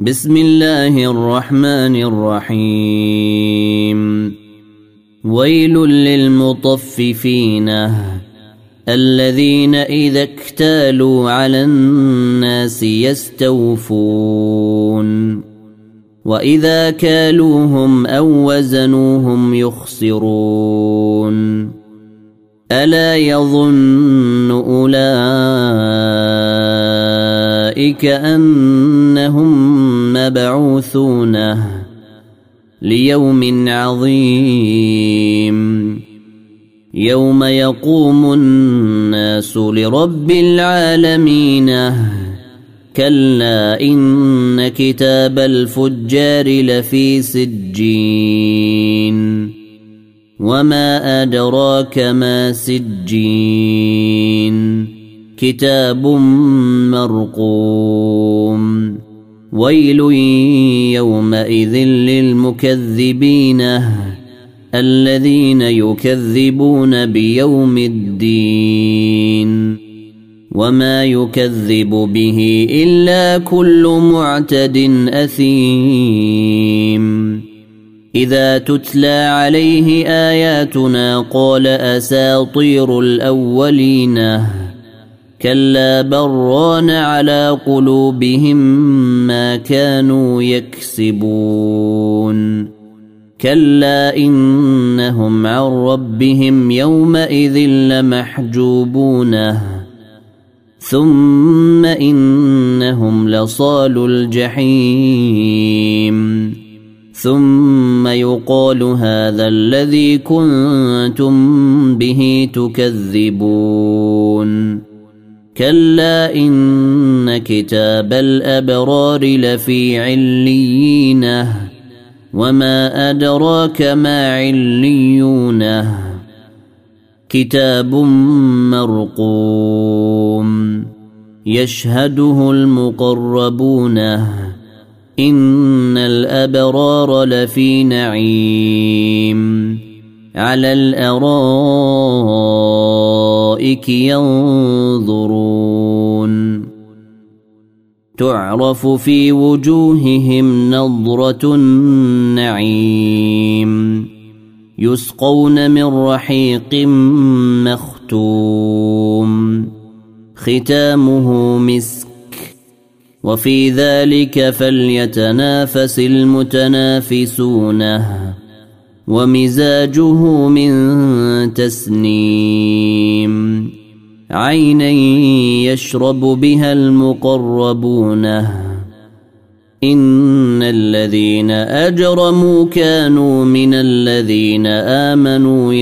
بسم الله الرحمن الرحيم ويل للمطففين الذين إذا اكتالوا على الناس يستوفون وإذا كالوهم أو وزنوهم يخسرون ألا يظن أولئك أنهم مبعوثون ليوم عظيم يوم يقوم الناس لرب العالمين كلا إن كتاب الفجار لفي سجين وما أدراك ما سجين كتاب مرقوم ويل يومئذ للمكذبين الذين يكذبون بيوم الدين وما يكذب به إلا كل معتد أثيم إذا تتلى عليه آياتنا قال أساطير الأولين كلا بران على قلوبهم ما كانوا يكسبون كلا إنهم عن ربهم يومئذ لمحجوبون ثم إنهم لصالو الجحيم ثم يقال هذا الذي كنتم به تكذبون كلا إن كتاب الأبرار لفي عليين وما أدراك ما عليون كتاب مرقوم يشهده المقربون إن الأبرار لفي نعيم على الأرائك ينظرون تعرف في وجوههم نضرة النعيم يسقون من رحيق مختوم ختامه مسك وفي ذلك فليتنافس المتنافسون ومزاجه من تسنيم عينا يشرب بها المقربون إن الذين أجرموا كانوا من الذين آمنوا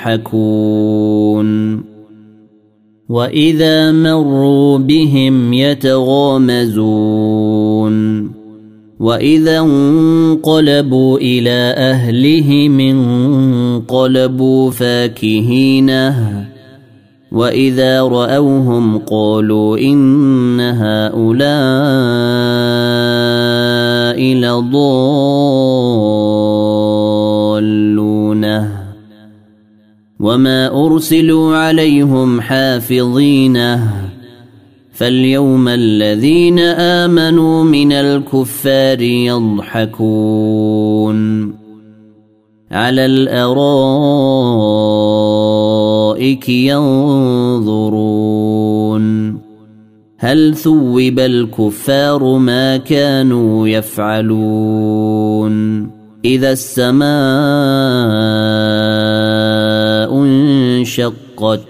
يضحكون وإذا مروا بهم يتغامزون وإذا انقلبوا إلى أهلهم انقلبوا فاكهين وإذا رأوهم قالوا إن هؤلاء لضالون وما أرسلوا عليهم حافظين فاليوم الذين آمنوا من الكفار يضحكون على الأرائك ينظرون هل ثوب الكفار ما كانوا يفعلون إذا السماء انشقت